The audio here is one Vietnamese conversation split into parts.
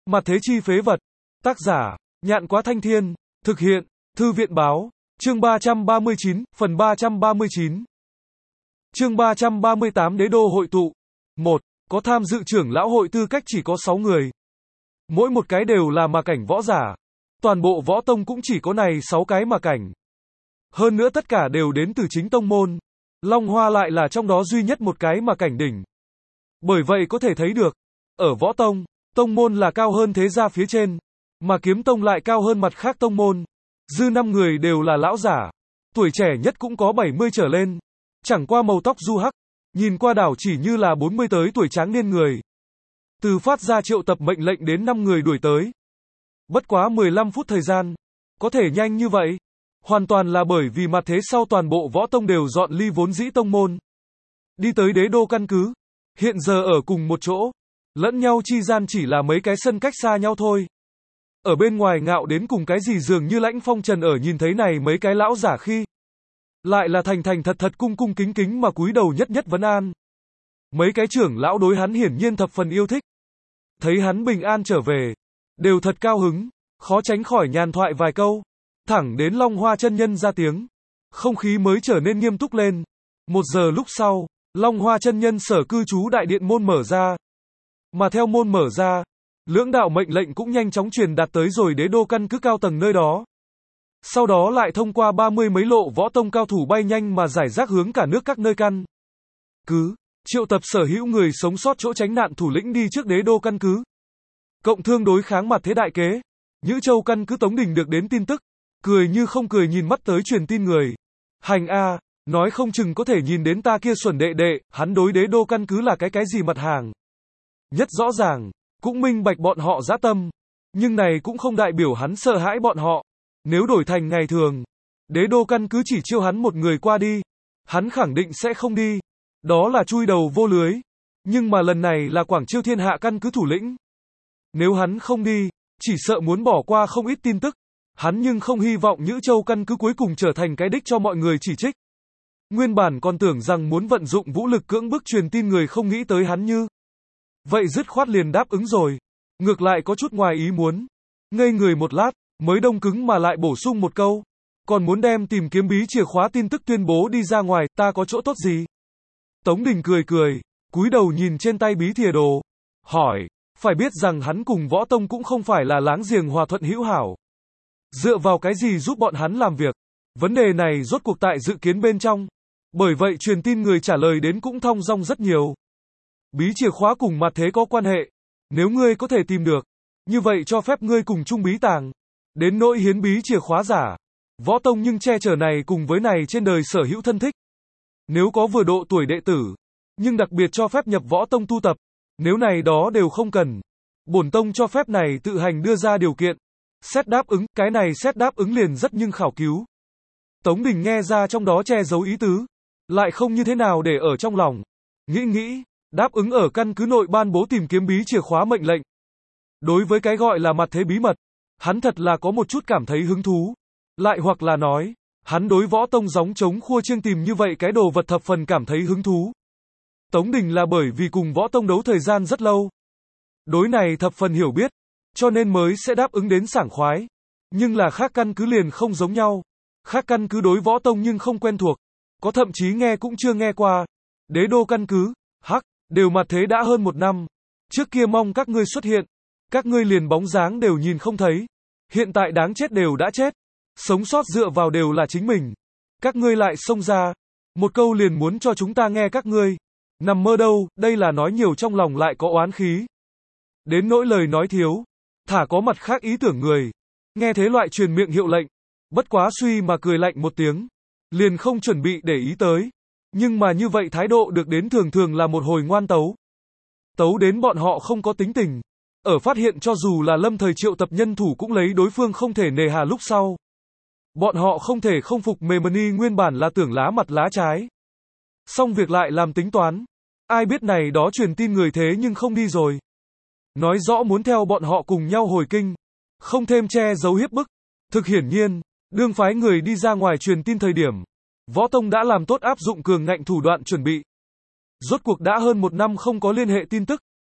Mặt thế chi phế vật. Tác giả, Nhạn Quá Thanh Thiên. Thực hiện, Thư viện Báo. Chương 339, phần 339. Chương 338 Đế đô hội tụ. 1. Có tham dự trưởng lão hội tư cách chỉ có 6 người. Mỗi một cái đều là ma cảnh võ giả. Toàn bộ võ tông cũng chỉ có này 6 cái ma cảnh. Hơn nữa tất cả đều đến từ chính tông môn. Long Hoa lại là trong đó duy nhất một cái ma cảnh đỉnh. Bởi vậy có thể thấy được, ở võ tông, tông môn là cao hơn thế gia phía trên, mà kiếm tông lại cao hơn mặt khác tông môn. Dư 5 người đều là lão giả, tuổi trẻ nhất cũng có 70 trở lên, chẳng qua màu tóc du hắc, nhìn qua đảo chỉ như là 40 tới tuổi tráng niên người. Từ phát ra triệu tập mệnh lệnh đến 5 người đuổi tới. Bất quá 15 phút thời gian, có thể nhanh như vậy, hoàn toàn là bởi vì mặt thế sau toàn bộ võ tông đều dọn ly vốn dĩ tông môn. Đi tới đế đô căn cứ, hiện giờ ở cùng một chỗ, lẫn nhau chi gian chỉ là mấy cái sân cách xa nhau thôi. Ở bên ngoài ngạo đến cùng cái gì dường như Lãnh Phong Trần ở nhìn thấy này mấy cái lão giả khi, lại là thành thành thật thật cung cung kính kính mà cúi đầu nhất nhất vấn an. Mấy cái trưởng lão đối hắn hiển nhiên thập phần yêu thích. Thấy hắn bình an trở về, đều thật cao hứng, khó tránh khỏi nhàn thoại vài câu. Thẳng đến Long Hoa chân nhân ra tiếng, không khí mới trở nên nghiêm túc lên. 1 giờ lúc sau, Long Hoa chân nhân sở cư trú đại điện môn mở ra. Mà theo môn mở ra, lưỡng đạo mệnh lệnh cũng nhanh chóng truyền đạt tới rồi đế đô căn cứ cao tầng nơi đó. Sau đó lại thông qua 30 mấy lộ võ tông cao thủ bay nhanh mà giải rác hướng cả nước các nơi căn cứ, triệu tập sở hữu người sống sót chỗ tránh nạn thủ lĩnh đi trước đế đô căn cứ. Cộng thương đối kháng mặt thế đại kế, Nhữ Châu căn cứ Tống Đình được đến tin tức, cười như không cười nhìn mắt tới truyền tin người. Hành a, nói không chừng có thể nhìn đến ta kia xuẩn đệ đệ, hắn đối đế đô căn cứ là cái gì mặt hàng. Nhất rõ ràng, cũng minh bạch bọn họ dã tâm, nhưng này cũng không đại biểu hắn sợ hãi bọn họ. Nếu đổi thành ngày thường, đế đô căn cứ chỉ chiêu hắn một người qua đi, hắn khẳng định sẽ không đi. Đó là chui đầu vô lưới. Nhưng mà lần này là Quảng Chiêu Thiên Hạ căn cứ thủ lĩnh. Nếu hắn không đi, chỉ sợ muốn bỏ qua không ít tin tức. Hắn nhưng không hy vọng Nhữ Châu căn cứ cuối cùng trở thành cái đích cho mọi người chỉ trích. Nguyên bản còn tưởng rằng muốn vận dụng vũ lực cưỡng bức truyền tin người không nghĩ tới hắn như vậy dứt khoát liền đáp ứng rồi. Ngược lại có chút ngoài ý muốn. Ngây người một lát, mới đông cứng mà lại bổ sung một câu. Còn muốn đem tìm kiếm bí chìa khóa tin tức tuyên bố đi ra ngoài, ta có chỗ tốt gì? Tống Đình cười cười, cúi đầu nhìn trên tay bí thìa đồ. Hỏi, phải biết rằng hắn cùng võ tông cũng không phải là láng giềng hòa thuận hữu hảo. Dựa vào cái gì giúp bọn hắn làm việc? Vấn đề này rốt cuộc tại dự kiến bên trong. Bởi vậy truyền tin người trả lời đến cũng thong dong rất nhiều. Bí chìa khóa cùng mặt thế có quan hệ. Nếu ngươi có thể tìm được, như vậy cho phép ngươi cùng chung bí tàng. Đến nỗi hiến bí chìa khóa giả, võ tông nhưng che chở này cùng với này trên đời sở hữu thân thích. Nếu có vừa độ tuổi đệ tử, nhưng đặc biệt cho phép nhập võ tông tu tập. Nếu này đó đều không cần, bổn tông cho phép này tự hành đưa ra điều kiện. Xét đáp ứng, cái này xét đáp ứng liền rất nhưng khảo cứu. Tống Đình nghe ra trong đó che giấu ý tứ, lại không như thế nào để ở trong lòng. Nghĩ, đáp ứng ở căn cứ nội ban bố tìm kiếm bí chìa khóa mệnh lệnh. Đối với cái gọi là mặt thế bí mật, hắn thật là có một chút cảm thấy hứng thú. Lại hoặc là nói, hắn đối võ tông gióng trống khua chiêng tìm như vậy cái đồ vật thập phần cảm thấy hứng thú. Tống Đình là bởi vì cùng võ tông đấu thời gian rất lâu. Đối này thập phần hiểu biết, cho nên mới sẽ đáp ứng đến sảng khoái. Nhưng là khác căn cứ liền không giống nhau. Khác căn cứ đối võ tông nhưng không quen thuộc. Có thậm chí nghe cũng chưa nghe qua. Đế đô căn cứ, đều mặt thế đã hơn 1 năm. Trước kia mong các ngươi xuất hiện. Các ngươi liền bóng dáng đều nhìn không thấy. Hiện tại đáng chết đều đã chết. Sống sót dựa vào đều là chính mình. Các ngươi lại xông ra. Một câu liền muốn cho chúng ta nghe các ngươi. Nằm mơ đâu, đây là nói nhiều trong lòng lại có oán khí. Đến nỗi lời nói thiếu, thả có mặt khác ý tưởng người. Nghe thế loại truyền miệng hiệu lệnh, bất quá suy mà cười lạnh một tiếng, liền không chuẩn bị để ý tới. Nhưng mà như vậy thái độ được đến thường thường là một hồi ngoan tấu. Tấu đến bọn họ không có tính tình. Ở phát hiện cho dù là lâm thời triệu tập nhân thủ cũng lấy đối phương không thể nề hà lúc sau. Bọn họ không thể không phục Memoni nguyên bản là tưởng lá mặt lá trái. Xong việc lại làm tính toán. Ai biết này đó truyền tin người thế nhưng không đi rồi. Nói rõ muốn theo bọn họ cùng nhau hồi kinh. Không thêm che giấu hiếp bức. Thực hiển nhiên, đương phái người đi ra ngoài truyền tin thời điểm. Võ Tông đã làm tốt áp dụng cường ngạnh thủ đoạn chuẩn bị. Rốt cuộc đã hơn 1 năm không có liên hệ tin tức.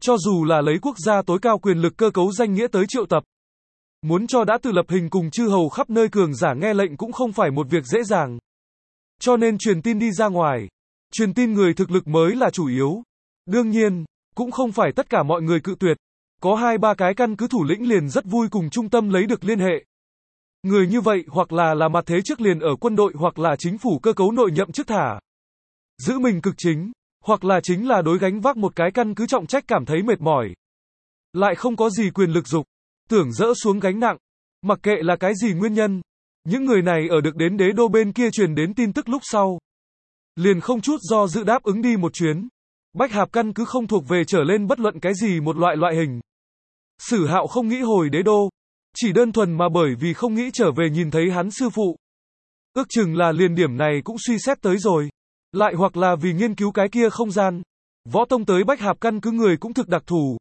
Cho dù là lấy quốc gia tối cao quyền lực cơ cấu danh nghĩa tới triệu tập. Muốn cho đã tự lập hình cùng chư hầu khắp nơi cường giả nghe lệnh cũng không phải một việc dễ dàng. Cho nên truyền tin đi ra ngoài. Truyền tin người thực lực mới là chủ yếu. Đương nhiên, cũng không phải tất cả mọi người cự tuyệt. Có 2-3 cái căn cứ thủ lĩnh liền rất vui cùng trung tâm lấy được liên hệ. Người như vậy hoặc là mặt thế trước liền ở quân đội hoặc là chính phủ cơ cấu nội nhậm chức thả. Giữ mình cực chính, hoặc là chính là đối gánh vác một cái căn cứ trọng trách cảm thấy mệt mỏi. Lại không có gì quyền lực dục, tưởng dỡ xuống gánh nặng. Mặc kệ là cái gì nguyên nhân, những người này ở được đến đế đô bên kia truyền đến tin tức lúc sau. Liền không chút do dự đáp ứng đi một chuyến. Bách Hạp căn cứ không thuộc về trở lên bất luận cái gì một loại hình. Sử Hạo không nghĩ hồi đế đô, chỉ đơn thuần mà bởi vì không nghĩ trở về nhìn thấy hắn sư phụ. Ước chừng là liền điểm này cũng suy xét tới rồi. Lại hoặc là vì nghiên cứu cái kia không gian. Võ Tông tới Bách Hạp căn cứ người cũng thực đặc thù.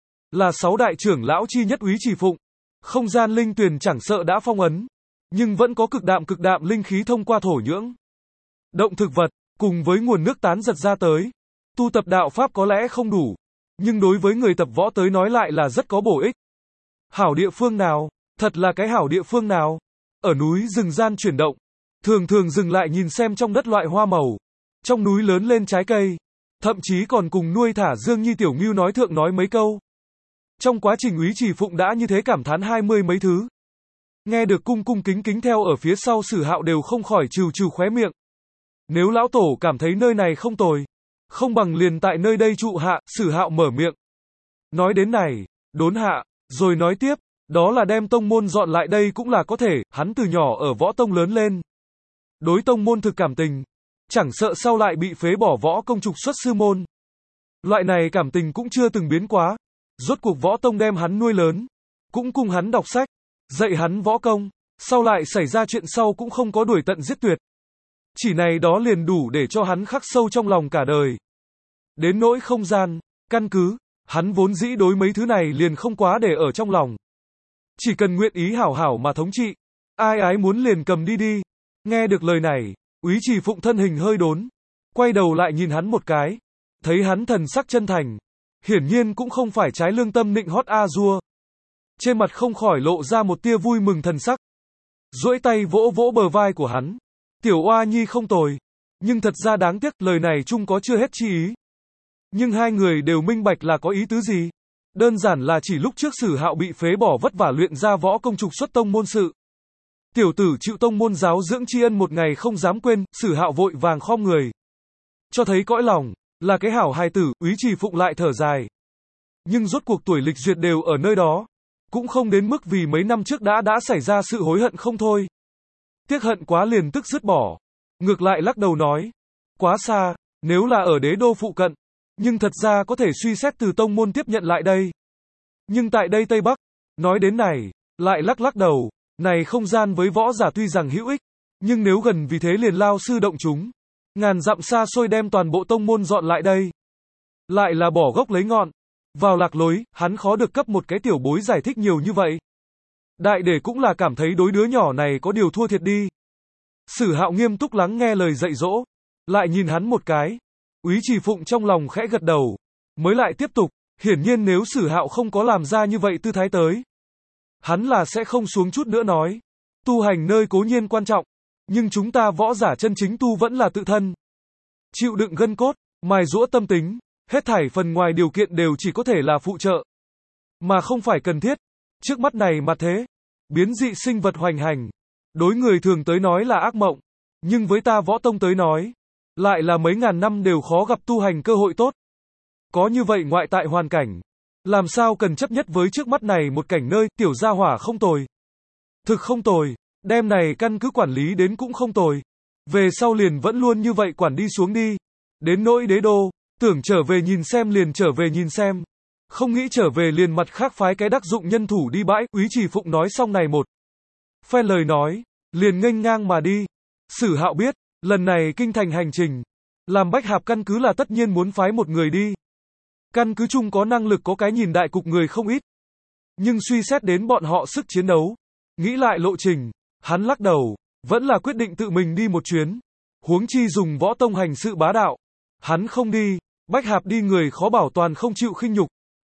Là 6 đại trưởng lão chi nhất Úy Trì Phụng. Không gian linh tuyền chẳng sợ đã phong ấn. Nhưng vẫn có cực đạm linh khí thông qua thổ nhưỡng. Động thực vật, cùng với nguồn nước tán giật ra tới. Tu tập đạo Pháp có lẽ không đủ. Nhưng đối với người tập võ tới nói lại là rất có bổ ích. Hảo địa phương nào? Thật là cái hảo địa phương nào? Ở núi rừng gian chuyển động. Thường dừng lại nhìn xem trong đất loại hoa màu. Trong núi lớn lên trái cây. Thậm chí còn cùng nuôi thả Dương Nhi Tiểu Ngưu nói thượng nói mấy câu. Trong quá trình Úy Trì Phụng đã như thế cảm thán 20 mấy thứ. Nghe được cung kính theo ở phía sau Sử Hạo đều không khỏi trừ khóe miệng. Nếu lão tổ cảm thấy nơi này không tồi, không bằng liền tại nơi đây trụ hạ, Sử Hạo mở miệng. Nói đến này, đốn hạ, rồi nói tiếp, đó là đem tông môn dọn lại đây cũng là có thể, hắn từ nhỏ ở võ tông lớn lên. Đối tông môn thực cảm tình, chẳng sợ sau lại bị phế bỏ võ công trục xuất sư môn. Loại này cảm tình cũng chưa từng biến quá, rốt cuộc võ tông đem hắn nuôi lớn, cũng cùng hắn đọc sách, dạy hắn võ công, sau lại xảy ra chuyện sau cũng không có đuổi tận giết tuyệt. Chỉ này đó liền đủ để cho hắn khắc sâu trong lòng cả đời. Đến nỗi không gian, căn cứ, hắn vốn dĩ đối mấy thứ này liền không quá để ở trong lòng. Chỉ cần nguyện ý hảo mà thống trị, ai ái muốn liền cầm đi. Nghe được lời này, Úy Trì Phụng thân hình hơi đốn, quay đầu lại nhìn hắn một cái, thấy hắn thần sắc chân thành, hiển nhiên cũng không phải trái lương tâm nịnh hót a dua. Trên mặt không khỏi lộ ra một tia vui mừng thần sắc. Duỗi tay vỗ bờ vai của hắn. Tiểu oa nhi không tồi, nhưng thật ra đáng tiếc lời này chung có chưa hết chi ý. Nhưng hai người đều minh bạch là có ý tứ gì. Đơn giản là chỉ lúc trước Sử Hạo bị phế bỏ vất vả luyện ra võ công trục xuất tông môn sự. Tiểu tử chịu tông môn giáo dưỡng tri ân một ngày không dám quên, Sử Hạo vội vàng khom người. Cho thấy cõi lòng, là cái hảo hài tử, Úy Trì Phụng lại thở dài. Nhưng rốt cuộc tuổi lịch duyệt đều ở nơi đó. Cũng không đến mức vì mấy năm trước đã xảy ra sự hối hận không thôi. Tiếc hận quá liền tức dứt bỏ. Ngược lại lắc đầu nói. Quá xa, nếu là ở đế đô phụ cận. Nhưng thật ra có thể suy xét từ tông môn tiếp nhận lại đây. Nhưng tại đây Tây Bắc, nói đến này, lại lắc đầu. Này không gian với võ giả tuy rằng hữu ích, nhưng nếu gần vì thế liền lao sư động chúng. Ngàn dặm xa xôi đem toàn bộ tông môn dọn lại đây. Lại là bỏ gốc lấy ngọn. Vào lạc lối, hắn khó được cấp một cái tiểu bối giải thích nhiều như vậy. Đại để cũng là cảm thấy đối đứa nhỏ này có điều thua thiệt đi. Sử Hạo nghiêm túc lắng nghe lời dạy dỗ, lại nhìn hắn một cái. Úy Trì Phụng trong lòng khẽ gật đầu, mới lại tiếp tục, hiển nhiên nếu Sử Hạo không có làm ra như vậy tư thái tới, hắn là sẽ không xuống chút nữa nói. Tu hành nơi cố nhiên quan trọng, nhưng chúng ta võ giả chân chính tu vẫn là tự thân. Chịu đựng gân cốt, mài giũa tâm tính, hết thảy phần ngoài điều kiện đều chỉ có thể là phụ trợ, mà không phải cần thiết. Trước mắt này mà thế, biến dị sinh vật hoành hành, đối người thường tới nói là ác mộng, nhưng với ta võ tông tới nói, lại là mấy ngàn năm đều khó gặp tu hành cơ hội tốt. Có như vậy ngoại tại hoàn cảnh, làm sao cần chấp nhất với trước mắt này một cảnh nơi, tiểu gia hỏa không tồi. Thực không tồi, đem này căn cứ quản lý đến cũng không tồi. Về sau liền vẫn luôn như vậy quản đi xuống đi. Đến nỗi đế đô, tưởng trở về nhìn xem liền trở về nhìn xem. Không nghĩ trở về liền mặt khác phái cái đắc dụng nhân thủ đi bãi. Úy Trì Phụng nói xong này một phen lời nói, liền nghênh ngang mà đi. Sử Hạo biết, lần này kinh thành hành trình, làm Bách Hạp căn cứ là tất nhiên muốn phái một người đi. Căn cứ chung có năng lực có cái nhìn đại cục người không ít. Nhưng suy xét đến bọn họ sức chiến đấu, nghĩ lại lộ trình, hắn lắc đầu, vẫn là quyết định tự mình đi một chuyến. Huống chi dùng võ tông hành sự bá đạo. Hắn không đi, Bách Hạp đi người khó bảo toàn không chịu khinh nhục.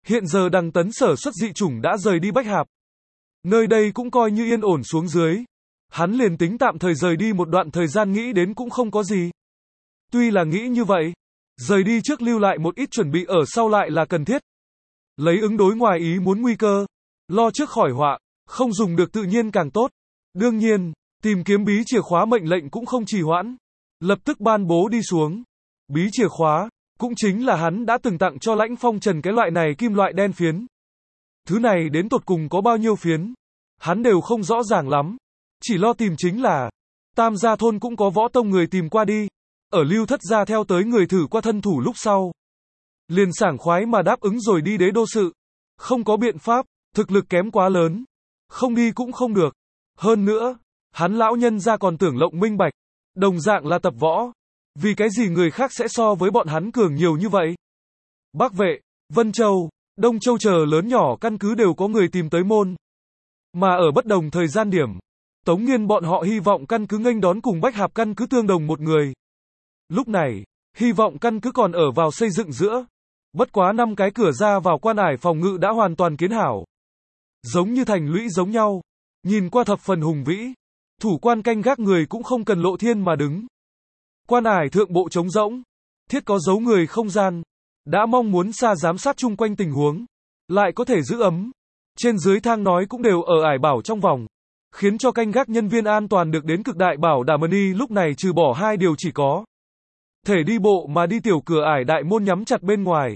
Hiện giờ Đằng Tấn sở xuất dị chủng đã rời đi Bách Hạp. Nơi đây cũng coi như yên ổn xuống dưới. Hắn liền tính tạm thời rời đi một đoạn thời gian nghĩ đến cũng không có gì. Tuy là nghĩ như vậy, rời đi trước lưu lại một ít chuẩn bị ở sau lại là cần thiết. Lấy ứng đối ngoài ý muốn nguy cơ, lo trước khỏi họa, không dùng được tự nhiên càng tốt. Đương nhiên, tìm kiếm bí chìa khóa mệnh lệnh cũng không trì hoãn. Lập tức ban bố đi xuống. Bí chìa khóa, cũng chính là hắn đã từng tặng cho Lãnh Phong Trần cái loại này kim loại đen phiến. Thứ này đến tột cùng có bao nhiêu phiến, hắn đều không rõ ràng lắm. Chỉ lo tìm chính là, Tam Gia Thôn cũng có võ tông người tìm qua đi. Ở Lưu Thất Gia theo tới người thử qua thân thủ lúc sau. Liền sảng khoái mà đáp ứng rồi đi Đế Đô sự. Không có biện pháp, thực lực kém quá lớn. Không đi cũng không được. Hơn nữa, hắn lão nhân ra còn tưởng lộng minh bạch. Đồng dạng là tập võ. Vì cái gì người khác sẽ so với bọn hắn cường nhiều như vậy? Bắc Vệ, Vân Châu, Đông Châu chờ lớn nhỏ căn cứ đều có người tìm tới môn. Mà ở bất đồng thời gian điểm, Tống Nghiên bọn họ hy vọng căn cứ nghênh đón cùng Bách Hạp căn cứ tương đồng một người. Lúc này, hy vọng căn cứ còn ở vào xây dựng giữa. Bất quá 5 cái cửa ra vào quan ải phòng ngự đã hoàn toàn kiến hảo. Giống như thành lũy giống nhau. Nhìn qua thập phần hùng vĩ. Thủ quan canh gác người cũng không cần lộ thiên mà đứng. Quan ải thượng bộ trống rỗng. Thiết có dấu người không gian. Đã mong muốn xa giám sát chung quanh tình huống. Lại có thể giữ ấm. Trên dưới thang nói cũng đều ở ải bảo trong vòng. Khiến cho canh gác nhân viên an toàn được đến cực đại bảo đảm y lúc này trừ bỏ 2 điều chỉ có. Thể đi bộ mà đi tiểu cửa ải đại môn nhắm chặt bên ngoài.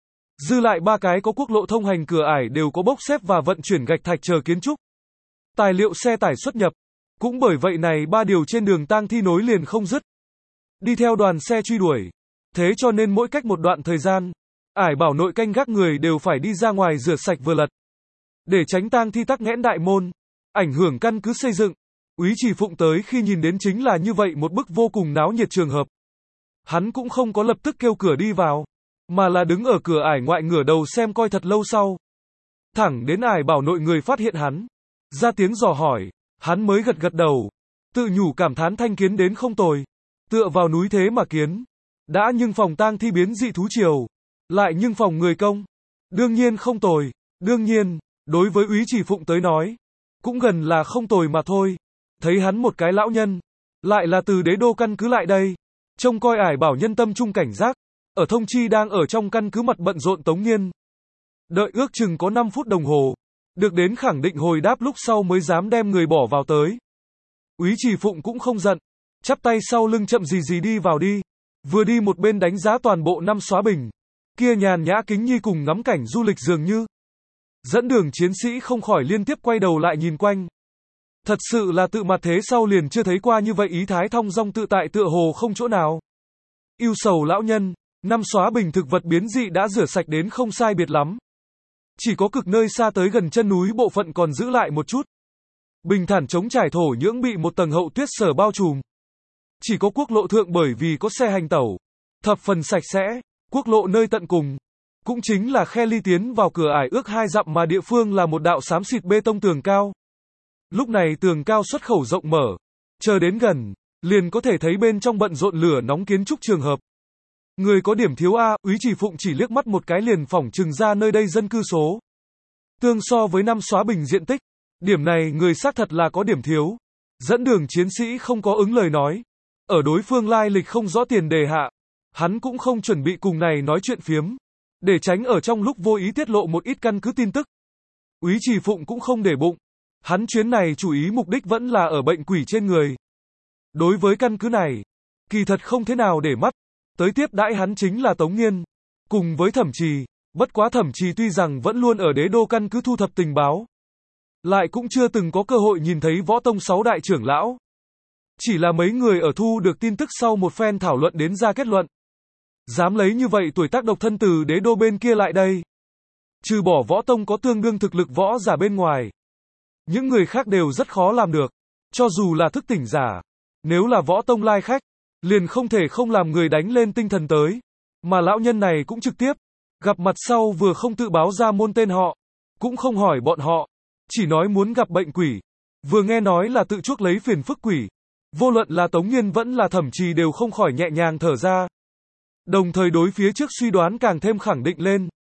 Dư lại 3 cái có quốc lộ thông hành cửa ải đều có bốc xếp và vận chuyển gạch thạch chờ kiến trúc. Tài liệu xe tải xuất nhập. Cũng bởi vậy này 3 điều trên đường tang thi nối liền không dứt. Đi theo đoàn xe truy đuổi. Thế cho nên mỗi cách một đoạn thời gian, ải bảo nội canh gác người đều phải đi ra ngoài rửa sạch vừa lật. Để tránh tang thi tắc nghẽn đại môn, ảnh hưởng căn cứ xây dựng. Úy Trì Phụng tới khi nhìn đến chính là như vậy một bức vô cùng náo nhiệt trường hợp. Hắn cũng không có lập tức kêu cửa đi vào, mà là đứng ở cửa ải ngoại ngửa đầu xem coi thật lâu sau. Thẳng đến ải bảo nội người phát hiện hắn, ra tiếng dò hỏi, hắn mới gật gật đầu, tự nhủ cảm thán thanh kiến đến không tồi, tựa vào núi thế mà kiến. Đã nhưng phòng tang thi biến dị thú triều, lại nhưng phòng người công. Đương nhiên không tồi, đương nhiên, đối với Úy Trì Phụng tới nói, cũng gần là không tồi mà thôi. Thấy hắn một cái lão nhân, lại là từ Đế Đô căn cứ lại đây. Trông coi ải bảo nhân tâm trung cảnh giác, ở thông chi đang ở trong căn cứ mặt bận rộn Tống Nghiên. Đợi ước chừng có 5 phút đồng hồ, được đến khẳng định hồi đáp lúc sau mới dám đem người bỏ vào tới. Úy Trì Phụng cũng không giận, chắp tay sau lưng chậm gì gì đi vào đi, vừa đi một bên đánh giá toàn bộ 5 xóa bình, kia nhàn nhã kính nhi cùng ngắm cảnh du lịch dường như. Dẫn đường chiến sĩ không khỏi liên tiếp quay đầu lại nhìn quanh. Thật sự là tự mặt thế sau liền chưa thấy qua như vậy ý thái thong dong tự tại tựa hồ không chỗ nào. Yêu sầu lão nhân, 5 xóa bình thực vật biến dị đã rửa sạch đến không sai biệt lắm. Chỉ có cực nơi xa tới gần chân núi bộ phận còn giữ lại một chút. Bình thản chống trải thổ nhưỡng bị một tầng hậu tuyết sở bao trùm. Chỉ có quốc lộ thượng bởi vì có xe hành tẩu, thập phần sạch sẽ, quốc lộ nơi tận cùng. Cũng chính là khe ly tiến vào cửa ải ước 2 dặm mà địa phương là một đạo xám xịt bê tông tường cao. Lúc này tường cao xuất khẩu rộng mở, chờ đến gần, liền có thể thấy bên trong bận rộn lửa nóng kiến trúc trường hợp. Người có điểm thiếu A, Úy Trì Phụng chỉ liếc mắt một cái liền phỏng chừng ra nơi đây dân cư số. Tương so với 5 xóa bình diện tích, điểm này người xác thật là có điểm thiếu. Dẫn đường chiến sĩ không có ứng lời nói. Ở đối phương lai lịch không rõ tiền đề hạ, hắn cũng không chuẩn bị cùng này nói chuyện phiếm, để tránh ở trong lúc vô ý tiết lộ một ít căn cứ tin tức. Úy Trì Phụng cũng không để bụng. Hắn chuyến này chủ ý mục đích vẫn là ở bệnh quỷ trên người. Đối với căn cứ này, kỳ thật không thế nào để mắt. Tới tiếp đãi hắn chính là Tống Nghiên, cùng với Thẩm Trì. Bất quá Thẩm Trì tuy rằng vẫn luôn ở Đế Đô căn cứ thu thập tình báo, lại cũng chưa từng có cơ hội nhìn thấy võ tông 6 đại trưởng lão. Chỉ là mấy người ở thu được tin tức sau một phen thảo luận đến ra kết luận. Dám lấy như vậy tuổi tác độc thân từ Đế Đô bên kia lại đây. Trừ bỏ võ tông có tương đương thực lực võ giả bên ngoài, những người khác đều rất khó làm được. Cho dù là thức tỉnh giả, nếu là võ tông lai khách, liền không thể không làm người đánh lên tinh thần tới. Mà lão nhân này cũng trực tiếp, gặp mặt sau vừa không tự báo ra môn tên họ, cũng không hỏi bọn họ, chỉ nói muốn gặp bệnh quỷ. Vừa nghe nói là tự chuốc lấy phiền phức quỷ, vô luận là Tống Nghiên vẫn là Thẩm Trì đều không khỏi nhẹ nhàng thở ra. Đồng thời đối phía trước suy đoán càng thêm khẳng định lên.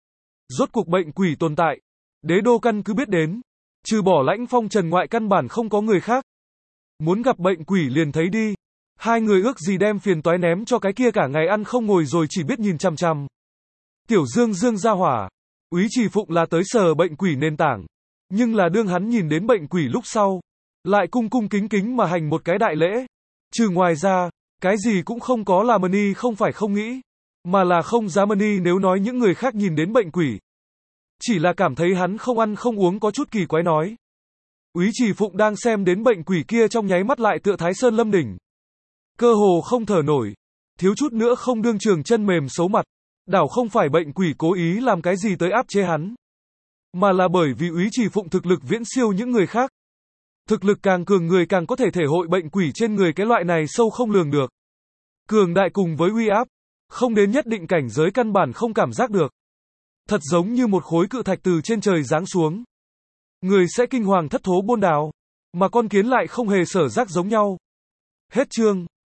Rốt cuộc bệnh quỷ tồn tại. Đế đô căn cứ biết đến. Trừ bỏ Lãnh Phong Trần ngoại căn bản không có người khác. Muốn gặp bệnh quỷ liền thấy đi. Hai người ước gì đem phiền toái ném cho cái kia cả ngày ăn không ngồi rồi chỉ biết nhìn chằm chằm. Tiểu Dương Dương ra hỏa. Úy Trì Phụng là tới sờ bệnh quỷ nền tảng. Nhưng là đương hắn nhìn đến bệnh quỷ lúc sau. Lại cung cung kính kính mà hành một cái đại lễ. Trừ ngoài ra, cái gì cũng không có là Mani không phải không nghĩ. Mà là không dám Mani nếu nói những người khác nhìn đến bệnh quỷ. Chỉ là cảm thấy hắn không ăn không uống có chút kỳ quái nói. Úy Trì Phụng đang xem đến bệnh quỷ kia trong nháy mắt lại tựa Thái Sơn lâm đỉnh. Cơ hồ không thở nổi. Thiếu chút nữa không đương trường chân mềm xấu mặt. Đảo không phải bệnh quỷ cố ý làm cái gì tới áp chế hắn. Mà là bởi vì Úy Trì Phụng thực lực viễn siêu những người khác. Thực lực càng cường người càng có thể thể hội bệnh quỷ trên người cái loại này sâu không lường được. Cường đại cùng với uy áp. Không đến nhất định cảnh giới căn bản không cảm giác được. Thật giống như một khối cự thạch từ trên trời giáng xuống. Người sẽ kinh hoàng thất thố bôn đảo. Mà con kiến lại không hề sở giác giống nhau. Hết chương.